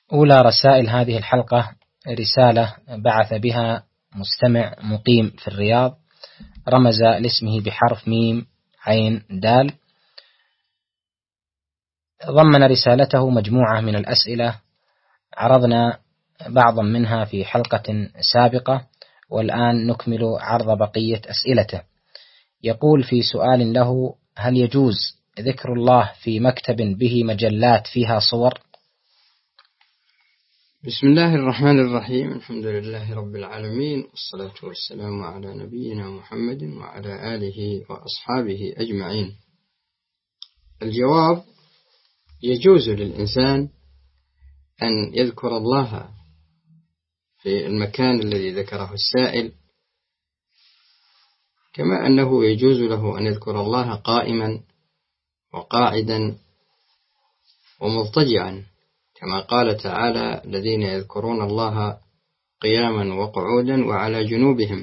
أولى رسائل هذه الحلقة رسالة بعث بها مستمع مقيم في الرياض، رمز لاسمه بحرف ميم عين دال. ضمن رسالته مجموعة من الأسئلة، عرضنا بعضا منها في حلقة سابقة، والآن نكمل عرض بقية أسئلته. يقول في سؤال له: هل يجوز ذكر الله في مكتب به مجلات فيها صور؟ بسم الله الرحمن الرحيم. الحمد لله رب العالمين، والصلاة والسلام على نبينا محمد وعلى آله وأصحابه أجمعين. الجواب: يجوز للإنسان أن يذكر الله في المكان الذي ذكره السائل، كما أنه يجوز له أن يذكر الله قائما وقاعدا ومضطجعا، كما قال تعالى: الذين يذكرون الله قياما وقعودا وعلى جنوبهم.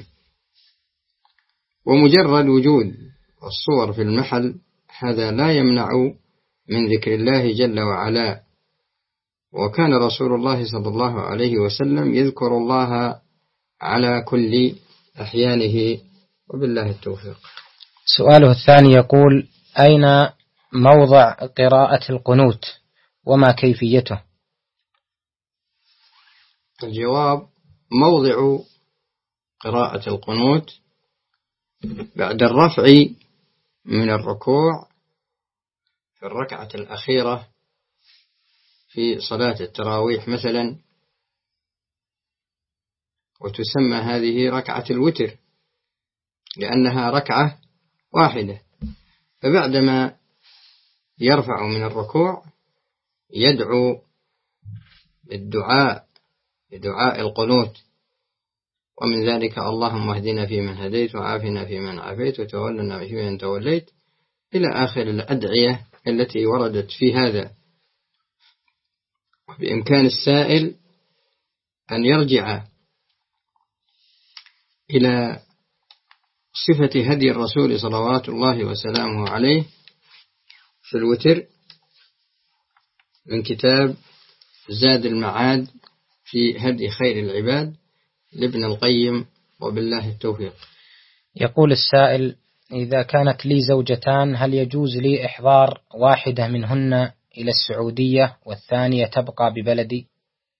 ومجرد وجود الصور في المحل هذا لا يمنع من ذكر الله جل وعلا، وكان رسول الله صلى الله عليه وسلم يذكر الله على كل أحيانه، وبالله التوفيق. سؤاله الثاني يقول: أين موضع قراءة القنوت وما كيفيته؟ الجواب: موضع قراءة القنوت بعد الرفع من الركوع في الركعة الأخيرة في صلاة التراويح مثلا، وتسمى هذه ركعة الوتر لأنها ركعة واحدة. فبعدما يرفع من الركوع يدعو بدعاء القنوت، ومن ذلك: اللهم اهدنا فيمن هديت، وعافنا فيمن عافيت، وتولنا فيمن توليت، إلى آخر الأدعية التي وردت في هذا. بإمكان السائل أن يرجع إلى صفة هدي الرسول صلوات الله وسلامه عليه في الوتر من كتاب زاد المعاد في هدي خير العباد لابن القيم، وبالله التوفيق. يقول السائل: إذا كانت لي زوجتان، هل يجوز لي إحضار واحدة منهن إلى السعودية والثانية تبقى ببلدي؟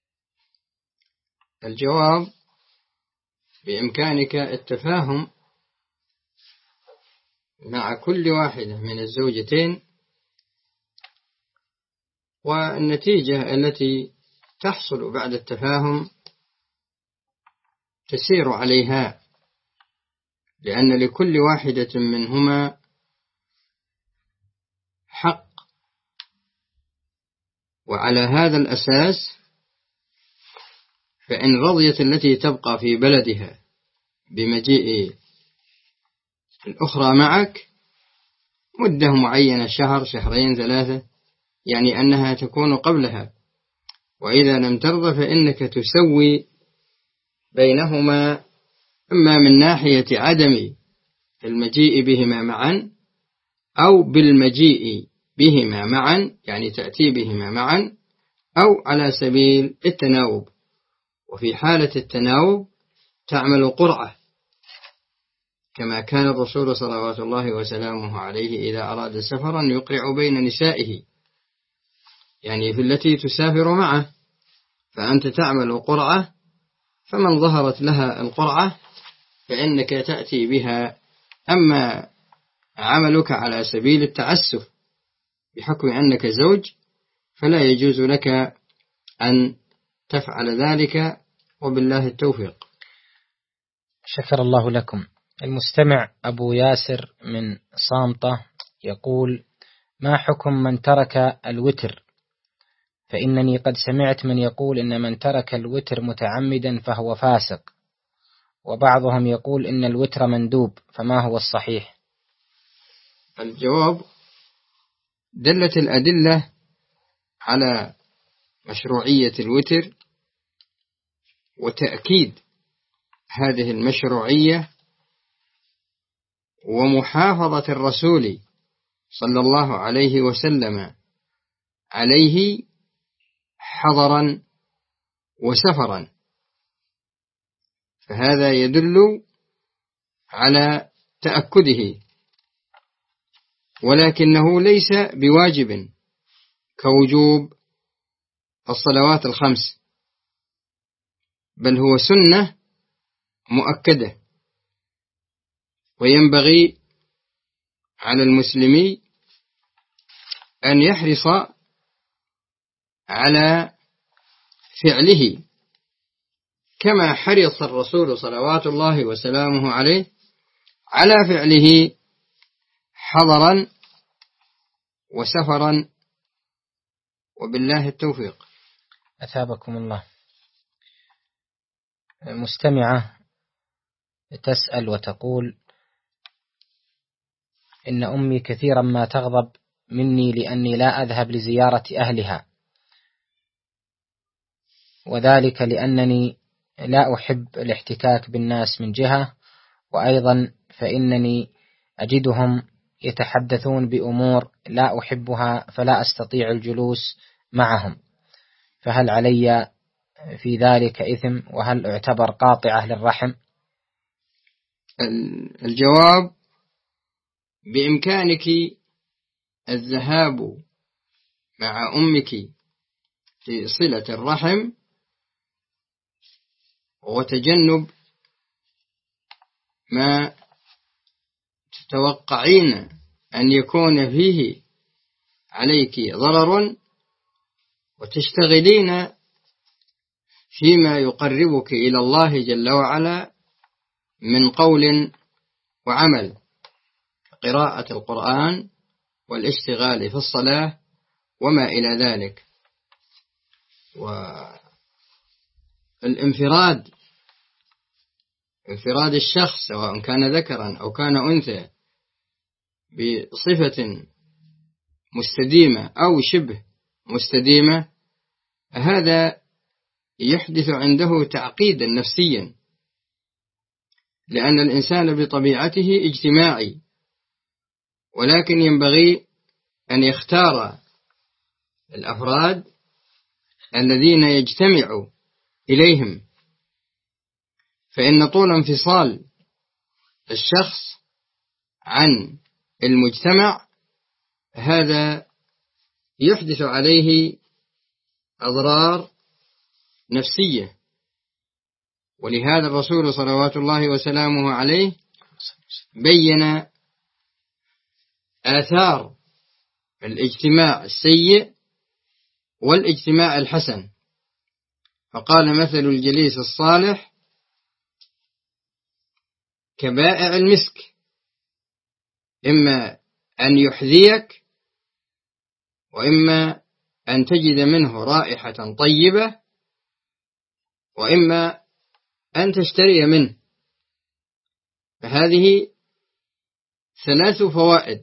الجواب: بإمكانك التفاهم مع كل واحدة من الزوجتين، والنتيجة التي تحصل بعد التفاهم تسير عليها، لأن لكل واحدة منهما حق. وعلى هذا الأساس فإن رضيت التي تبقى في بلدها بمجيء الأخرى معك مدة معينة، شهر شهرين ثلاثة، يعني أنها تكون قبلها. وإذا لم ترضى فإنك تسوي بينهما، إما من ناحية عدم المجيء بهما معا، أو بالمجيء بهما معا، يعني تأتي بهما معا، أو على سبيل التناوب. وفي حالة التناوب تعمل قرعة، كما كان الرسول صلوات الله وسلامه عليه إذا أراد سفرا يقرع بين نسائه، يعني في التي تسافر معه، فأنت تعمل قرعة، فمن ظهرت لها القرعة فإنك تأتي بها. أما عملك على سبيل التعسف بحكم أنك زوج فلا يجوز لك أن تفعل ذلك، وبالله التوفيق. شكر الله لكم. المستمع أبو ياسر من صامتة يقول: ما حكم من ترك الوتر؟ فإنني قد سمعت من يقول إن من ترك الوتر متعمدا فهو فاسق، وبعضهم يقول إن الوتر مندوب، فما هو الصحيح؟ الجواب: دلت الأدلة على مشروعية الوتر وتأكيد هذه المشروعية ومحافظة الرسول صلى الله عليه وسلم عليه حضرا وسفرا، فهذا يدل على تأكده، ولكنه ليس بواجب كوجوب الصلوات الخمس، بل هو سنة مؤكدة. وينبغي على المسلمي أن يحرص على فعله كما حرص الرسول صلوات الله وسلامه عليه على فعله حضرا وسفرا، وبالله التوفيق. أثابكم الله. مستمعة تسأل وتقول: إن أمي كثيرا ما تغضب مني لأني لا أذهب لزيارة أهلها، وذلك لأنني لا أحب الاحتكاك بالناس من جهة، وأيضا فإنني أجدهم يتحدثون بأمور لا أحبها فلا أستطيع الجلوس معهم، فهل علي في ذلك إثم؟ وهل أعتبر قاطعة للرحم؟ الجواب: بإمكانك الذهاب مع أمك في صلة الرحم وتجنب ما تتوقعين أن يكون فيه عليك ضرر، وتشتغلين فيما يقربك إلى الله جل وعلا من قول وعمل، قراءة القرآن والاشتغال في الصلاة وما إلى ذلك. والانفراد، انفراد الشخص سواء كان ذكرا أو كان أنثى بصفة مستديمة أو شبه مستديمة، هذا يحدث عنده تعقيدا نفسيا، لأن الإنسان بطبيعته اجتماعي، ولكن ينبغي أن يختار الأفراد الذين يجتمع إليهم، فإن طول انفصال الشخص عن المجتمع هذا يحدث عليه أضرار نفسية. ولهذا الرسول صلوات الله وسلامه عليه بين آثار الاجتماع السيء والاجتماع الحسن، فقال: مثل الجليس الصالح كبائع المسك، إما أن يحذيك وإما أن تجد منه رائحة طيبة وإما أن تشتري منه. فهذه ثلاث فوائد: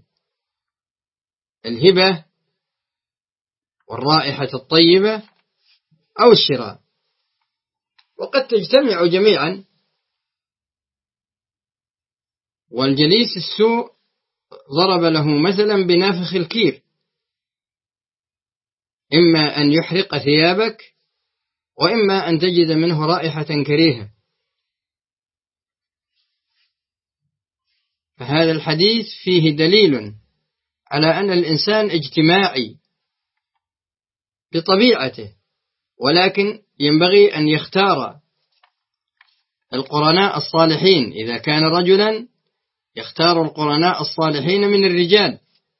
الهبة والرائحة الطيبة أو الشراء، وقد تجتمع جميعا. والجليس السوء ضرب له مثلا بنافخ الكير، إما أن يحرق ثيابك وإما أن تجد منه رائحة كريهة. فهذا الحديث فيه دليل على أن الإنسان اجتماعي بطبيعته، ولكن ينبغي أن يختار القرناء الصالحين. إذا كان رجلا يختار القرناء الصالحين من الرجال،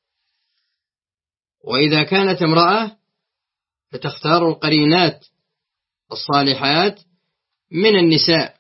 وإذا كانت امرأة فتختار القرينات الصالحات من النساء.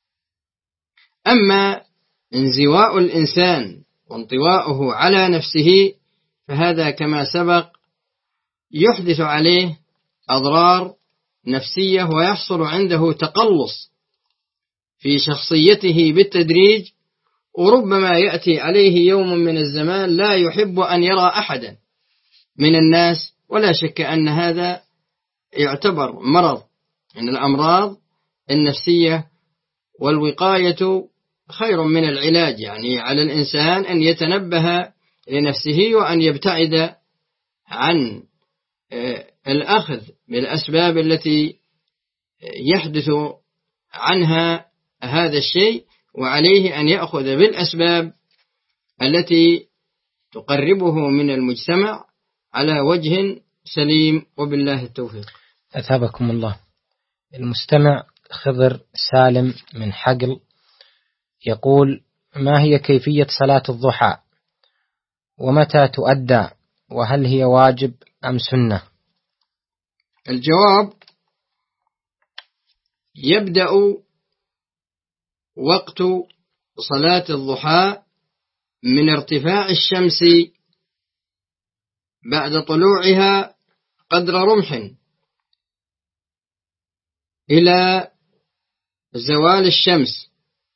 أما انزواء الإنسان وانطواؤه على نفسه فهذا كما سبق يحدث عليه أضرار نفسية، ويحصل عنده تقلص في شخصيته بالتدريج، وربما يأتي عليه يوم من الزمان لا يحب أن يرى أحدا من الناس. ولا شك أن هذا يعتبر مرض من الأمراض النفسية، والوقاية خير من العلاج. يعني على الإنسان أن يتنبه لنفسه وأن يبتعد عن الأخذ بالأسباب التي يحدث عنها هذا الشيء، وعليه أن يأخذ بالأسباب التي تقربه من المجتمع على وجه سليم، وبالله التوفيق. أثابكم الله. المستمع خضر سالم من حقل يقول: ما هي كيفية صلاة الضحى، ومتى تؤدى، وهل هي واجب أم سنة؟ الجواب: يبدأ وقت صلاة الضحى من ارتفاع الشمس بعد طلوعها قدر رمح إلى زوال الشمس.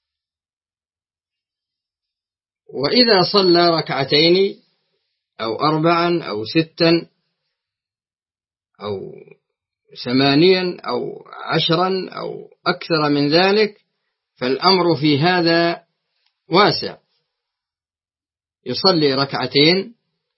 وإذا صلى ركعتين أو 4 أو 6 أو 8 أو 10 أو أكثر من ذلك فالأمر في هذا واسع. يصلي ركعتين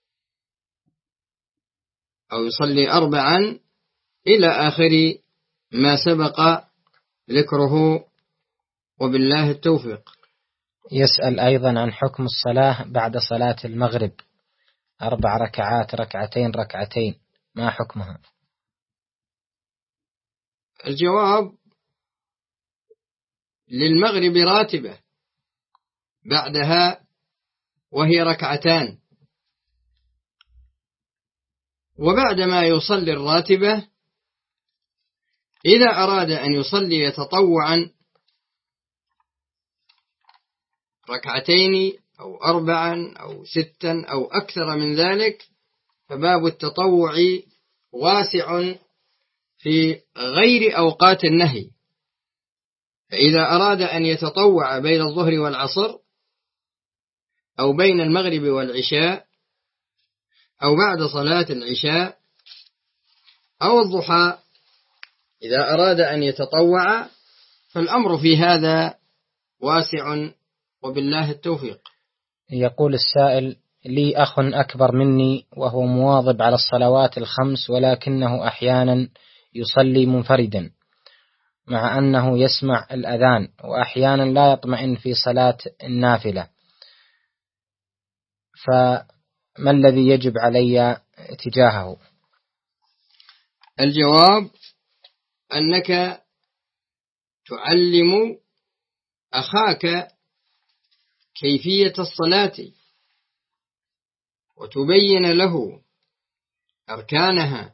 أو يصلي 4 إلى آخر ما سبق ذكره، وبالله التوفيق. يسأل أيضا عن حكم الصلاة بعد صلاة المغرب، 4 ركعات، ركعتين، ما حكمها؟ الجواب: للمغرب راتبة بعدها وهي 2 وبعدما يصلي الراتبة إذا أراد أن يصلي تطوعا 2 أو 4 أو 6 أو أكثر من ذلك فباب التطوع واسع في غير أوقات النهي. فإذا أراد أن يتطوع بين الظهر والعصر أو بين المغرب والعشاء أو بعد صلاة العشاء أو الضحى، إذا أراد أن يتطوع فالأمر في هذا واسع، وبالله التوفيق. يقول السائل: لي أخ أكبر مني وهو مواظب على الصلوات ال5، ولكنه أحيانا يصلي منفردا مع أنه يسمع الأذان، وأحيانا لا يطمئن في صلاة النافلة، فما الذي يجب علي تجاهه؟ الجواب: أنك تعلم أخاك كيفية الصلاة وتبين له أركانها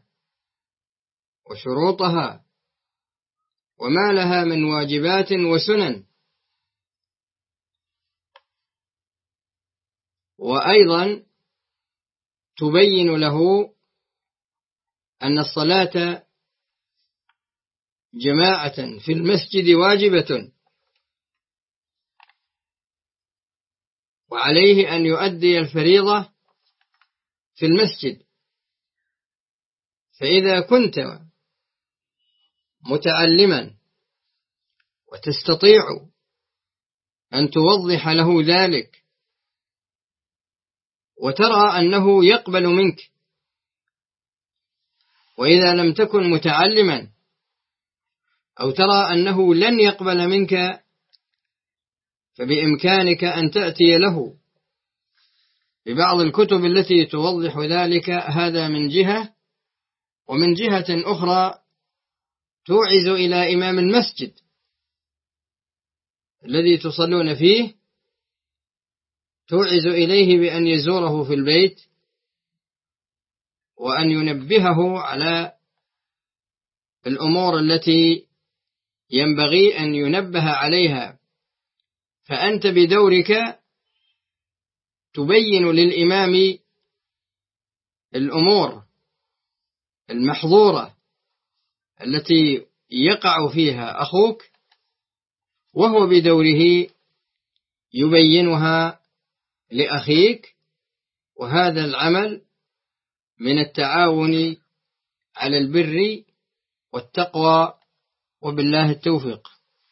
وشروطها وما لها من واجبات وسنن، وأيضا تبين له أن الصلاة جماعة في المسجد واجبة، وعليه أن يؤدي الفريضة في المسجد. فإذا كنت متعلما وتستطيع أن توضح له ذلك وترى أنه يقبل منك، وإذا لم تكن متعلما أو ترى أنه لن يقبل منك فبإمكانك أن تأتي له ببعض الكتب التي توضح ذلك. هذا من جهة، ومن جهة أخرى توعز إلى إمام المسجد الذي تصلون فيه، توعز إليه بأن يزوره في البيت وأن ينبهه على الأمور التي ينبغي أن ينبه عليها. فأنت بدورك تبين للإمام الأمور المحظورة التي يقع فيها أخوك، وهو بدوره يبينها لأخيك، وهذا العمل من التعاون على البر والتقوى، وبالله التوفيق.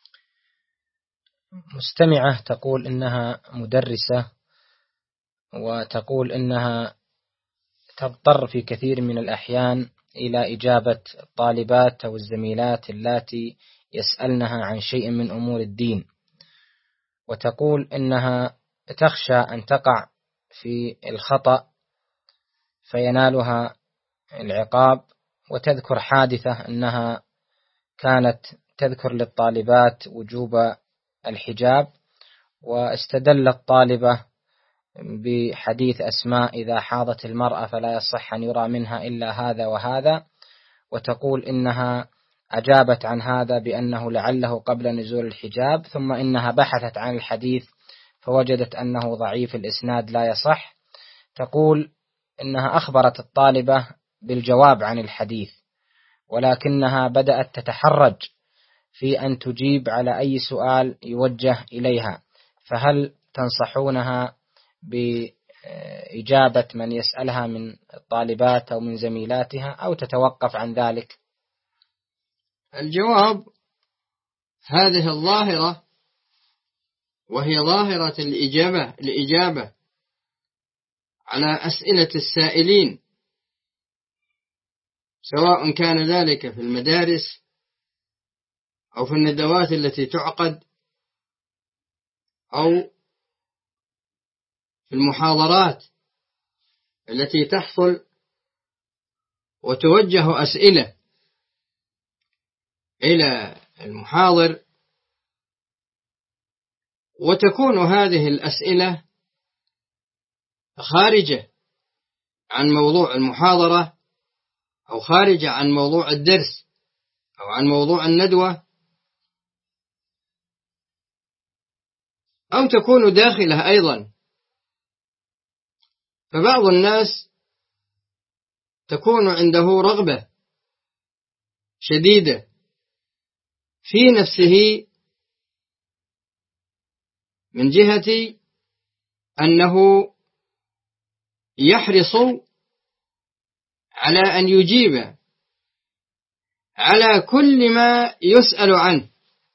مستمعة تقول إنها مدرسة، وتقول إنها تضطر في كثير من الأحيان إلى إجابة الطالبات أو الزميلات اللاتي يسألنها عن شيء من أمور الدين، وتقول إنها تخشى أن تقع في الخطأ فينالها العقاب، وتذكر حادثة أنها كانت تذكر للطالبات وجوب الحجاب، واستدلت طالبة بحديث أسماء إذا حاضت المرأة فلا يصح أن يرى منها إلا هذا وهذا، وتقول إنها أجابت عن هذا بأنه لعله قبل نزول الحجاب، ثم إنها بحثت عن الحديث فوجدت أنه ضعيف الإسناد لا يصح. تقول إنها أخبرت الطالبة بالجواب عن الحديث، ولكنها بدأت تتحرج في أن تجيب على أي سؤال يوجه إليها، فهل تنصحونها بإجابة من يسألها من الطالبات أو من زميلاتها، أو تتوقف عن ذلك؟ الجواب: هذه الظاهرة، وهي ظاهرة الإجابة على أسئلة السائلين، سواء كان ذلك في المدارس أو في الندوات التي تعقد أو في المحاضرات التي تحصل وتوجه أسئلة إلى المحاضر، وتكون هذه الأسئلة خارجة عن موضوع المحاضرة أو خارجة عن موضوع الدرس أو عن موضوع الندوة، أو تكون داخلة أيضا. فبعض الناس تكون عنده رغبة شديدة في نفسه من جهة أنه يحرص على أن يجيب على كل ما يسأل عنه،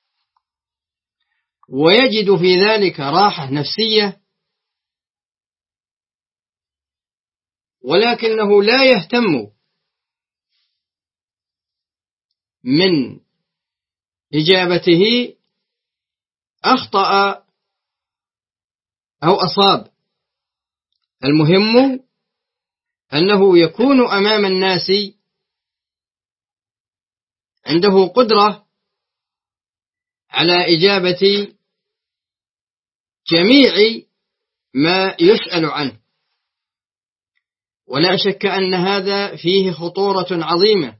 ويجد في ذلك راحة نفسية، ولكنه لا يهتم من إجابته أخطأ أو أصاب. المهم أنه يكون أمام الناس عنده قدرة على إجابة جميع ما يسأل عنه، ولا شك أن هذا فيه خطورة عظيمة،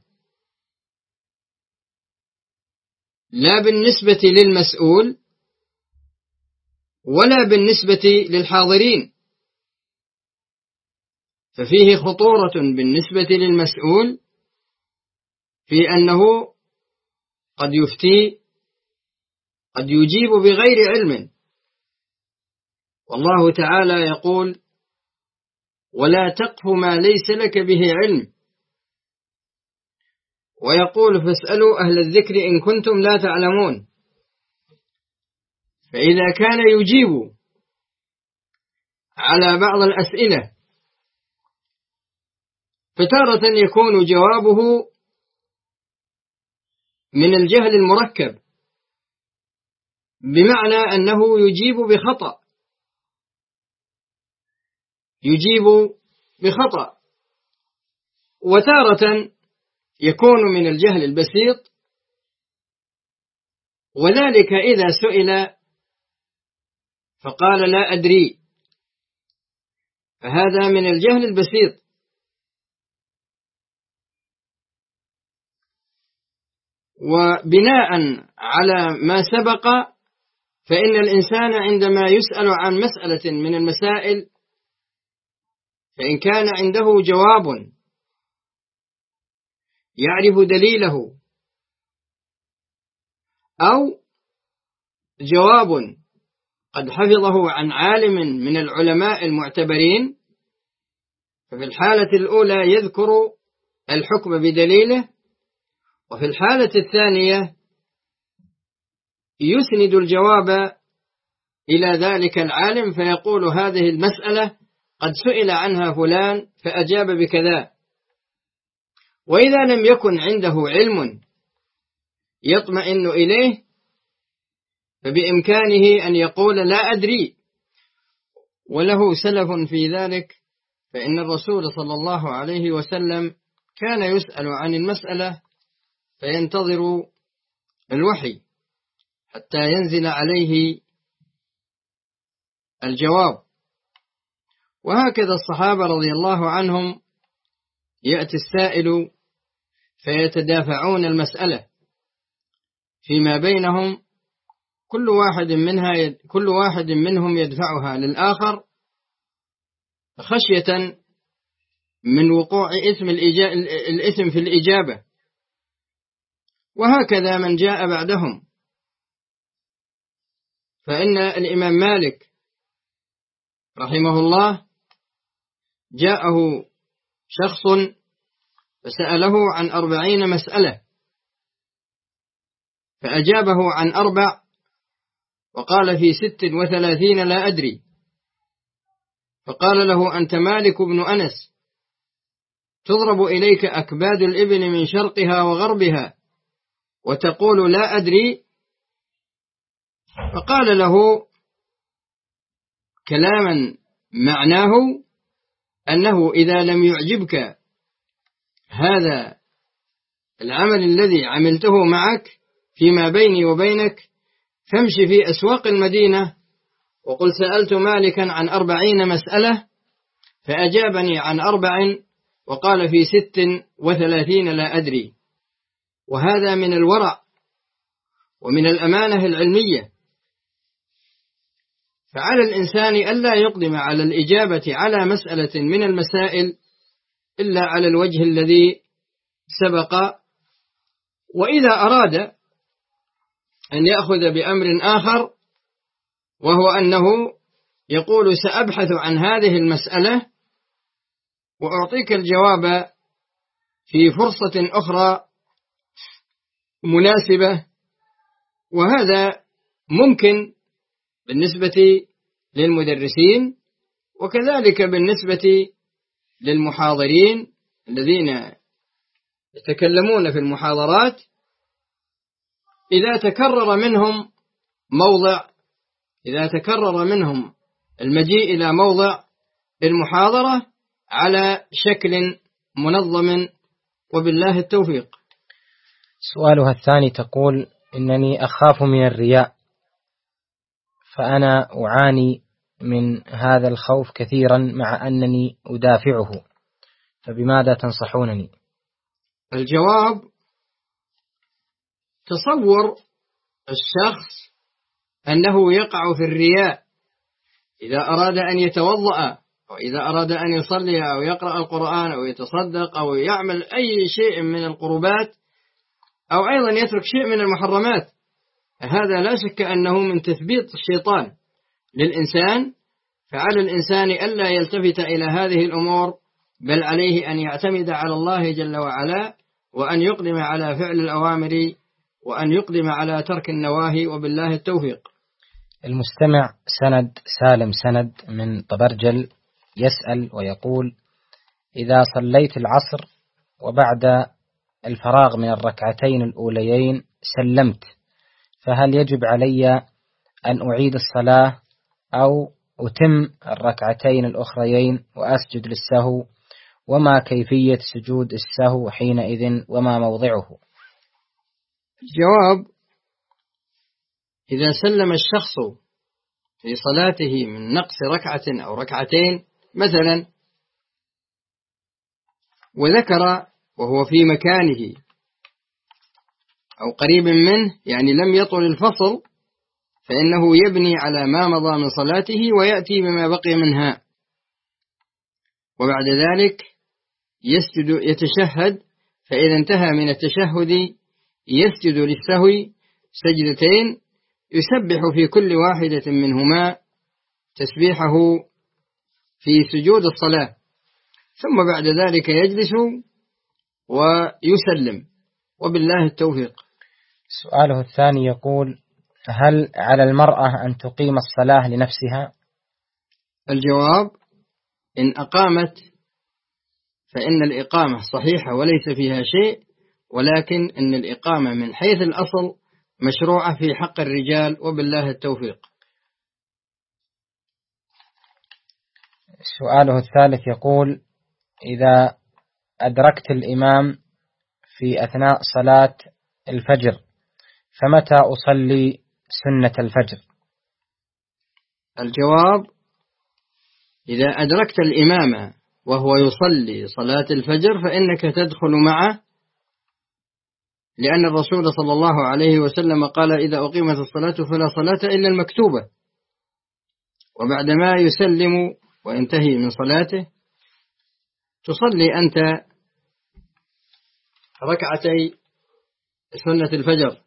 لا بالنسبة للمسؤول ولا بالنسبة للحاضرين. ففيه خطورة بالنسبة للمسؤول في أنه قد يفتي، قد يجيب بغير علم، والله تعالى يقول: ولا تقف ما ليس لك به علم، ويقول: فاسألوا أهل الذكر إن كنتم لا تعلمون. فإذا كان يجيب على بعض الأسئلة فتارة يكون جوابه من الجهل المركب، بمعنى أنه يجيب بخطأ، وتارة يكون من الجهل البسيط، وذلك إذا سئل فقال لا أدري، فهذا من الجهل البسيط. وبناء على ما سبق، فإن الإنسان عندما يسأل عن مسألة من المسائل، فإن كان عنده جواب يعرف دليله أو جواب قد حفظه عن عالم من العلماء المعتبرين، ففي الحالة الأولى يذكر الحكم بدليله، وفي الحالة الثانية يسند الجواب إلى ذلك العالم فيقول: هذه المسألة قد سئل عنها فلان فأجاب بكذا، وإذا لم يكن عنده علم يطمئن إليه فبإمكانه أن يقول لا أدري، وله سلف في ذلك، فإن الرسول صلى الله عليه وسلم كان يسأل عن المسألة فينتظر الوحي حتى ينزل عليه الجواب. وهكذا الصحابة رضي الله عنهم يأتي السائل فيتدافعون المسألة فيما بينهم، كل واحد منهم يدفعها للآخر خشية من وقوع الإثم في الإجابة. وهكذا من جاء بعدهم، فإن الإمام مالك رحمه الله جاءه شخص فسأله عن 40 مسألة، فأجابه عن 4 وقال في 36 لا أدري. فقال له: أنت مالك بن أنس، تضرب إليك أكباد الإبل من شرقها وغربها وتقول لا أدري؟ فقال له كلاما معناه أنه إذا لم يعجبك هذا العمل الذي عملته معك فيما بيني وبينك فامشي في أسواق المدينة وقل سألت مالكا عن 40 مسألة فأجابني عن 4 وقال في 36 لا أدري. وهذا من الورع ومن الأمانة العلمية. فعلى الإنسان ألا يقدم على الإجابة على مسألة من المسائل إلا على الوجه الذي سبق. وإذا أراد أن يأخذ بأمر آخر، وهو أنه يقول سأبحث عن هذه المسألة وأعطيك الجواب في فرصة أخرى مناسبة، وهذا ممكن بالنسبة للمدرسين، وكذلك بالنسبة للمحاضرين الذين يتكلمون في المحاضرات. إذا تكرر منهم المجيء إلى موضع المحاضرة على شكل منظم، وبالله التوفيق. سؤالها الثاني تقول: إنني أخاف من الرياء، فأنا أعاني من هذا الخوف كثيرا مع أنني أدافعه، فبماذا تنصحونني؟ الجواب: تصور الشخص أنه يقع في الرياء إذا أراد أن يتوضأ، أو إذا أراد أن يصلي أو يقرأ القرآن أو يتصدق أو يعمل أي شيء من القربات، أو أيضا يترك شيء من المحرمات. هذا لا شك أنه من تثبيط الشيطان للإنسان. فعلى الإنسان ألا يلتفت إلى هذه الأمور، بل عليه أن يعتمد على الله جل وعلا، وأن يقدم على فعل الأوامر وأن يقدم على ترك النواهي، وبالله التوفيق. المستمع سالم سند من طبرجل يسأل ويقول: إذا صليت العصر وبعد الفراغ من الركعتين الأوليين سلمت، فهل يجب علي أن أعيد الصلاة أو أتم الركعتين الأخريين وأسجد للسهو؟ وما كيفية سجود السهو حينئذ وما موضعه؟ الجواب: إذا سلم الشخص في صلاته من نقص ركعة أو ركعتين مثلا، وذكر وهو في مكانه أو قريب منه، يعني لم يطل الفصل، فإنه يبني على ما مضى من صلاته ويأتي بما بقي منها، وبعد ذلك يتشهد. فإذا انتهى من التشهد يسجد للسهو سجدتين، يسبح في كل واحدة منهما تسبيحه في سجود الصلاة، ثم بعد ذلك يجلس ويسلم، وبالله التوفيق. سؤاله الثاني يقول: هل على المرأة أن تقيم الصلاة لنفسها؟ الجواب: إن أقامت فإن الإقامة صحيحة وليس فيها شيء، ولكن إن الإقامة من حيث الأصل مشروعة في حق الرجال، وبالله التوفيق. سؤاله الثالث يقول: إذا أدركت الإمام في أثناء صلاة الفجر فمتى أصلي سنة الفجر؟ الجواب: إذا أدركت الإمام وهو يصلي صلاة الفجر فإنك تدخل معه، لأن الرسول صلى الله عليه وسلم قال: إذا أقيمت الصلاة فلا صلاة إلا المكتوبة. وبعدما يسلم وينتهي من صلاته تصلي أنت ركعتي سنة الفجر،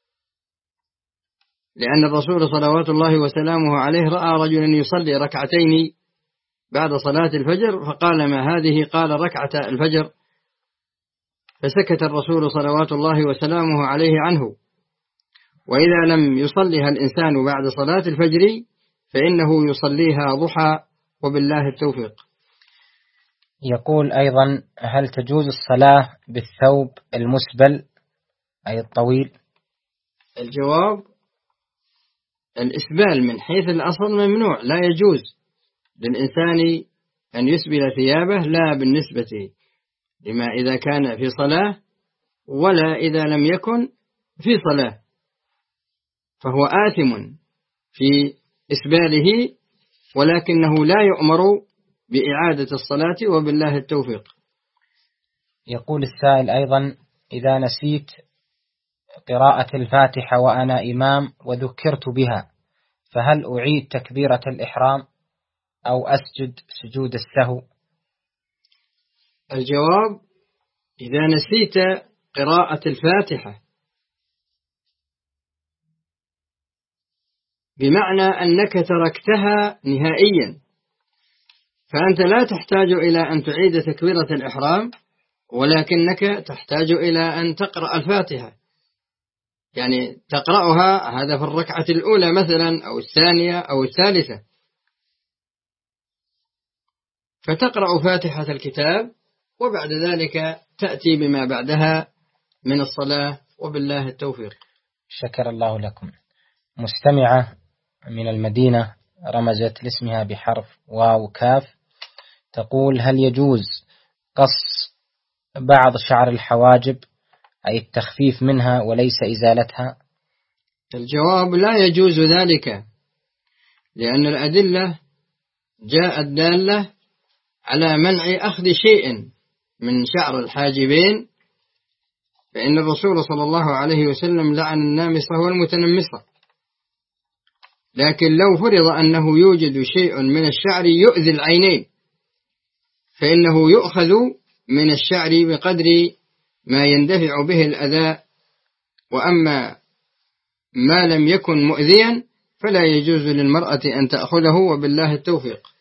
لأن الرسول صلوات الله وسلامه عليه رأى رجلا يصلي ركعتين بعد صلاة الفجر فقال: ما هذه؟ قال: ركعة الفجر. فسكت الرسول صلوات الله وسلامه عليه عنه. وإذا لم يصليها الإنسان بعد صلاة الفجر فإنه يصليها ضحى، وبالله التوفيق. يقول أيضا: هل تجوز الصلاة بالثوب المسبل أي الطويل؟ الجواب: الإسبال من حيث الأصل ممنوع، لا يجوز للإنسان أن يسبل ثيابه، لا بالنسبة لما إذا كان في صلاة ولا إذا لم يكن في صلاة، فهو آثم في إسباله، ولكنه لا يؤمر بإعادة الصلاة، وبالله التوفيق. يقول السائل أيضا: إذا نسيت قراءة الفاتحة وأنا إمام وذكرت بها فهل أعيد تكبيرة الإحرام أو أسجد سجود السهو؟ الجواب: إذا نسيت قراءة الفاتحة بمعنى أنك تركتها نهائيا، فأنت لا تحتاج إلى أن تعيد تكبيرة الإحرام، ولكنك تحتاج إلى أن تقرأ الفاتحة، يعني تقرأها هذا في الركعة الأولى مثلا أو الثانية أو الثالثة، فتقرأ فاتحة الكتاب وبعد ذلك تأتي بما بعدها من الصلاة، وبالله التوفيق. شكر الله لكم. مستمعة من المدينة رمزت لاسمها بحرف واو كاف، تقول: هل يجوز قص بعض شعر الحواجب أي التخفيف منها وليس إزالتها؟ الجواب: لا يجوز ذلك، لأن الأدلة جاءت دالة على منع أخذ شيء من شعر الحاجبين، فإن الرسول صلى الله عليه وسلم لعن النامصة والمتنمصة. لكن لو فرض أنه يوجد شيء من الشعر يؤذي العينين فإنه يؤخذ من الشعر بقدر ما يندفع به الأذى، وأما ما لم يكن مؤذيا فلا يجوز للمرأة أن تأخذه، وبالله التوفيق.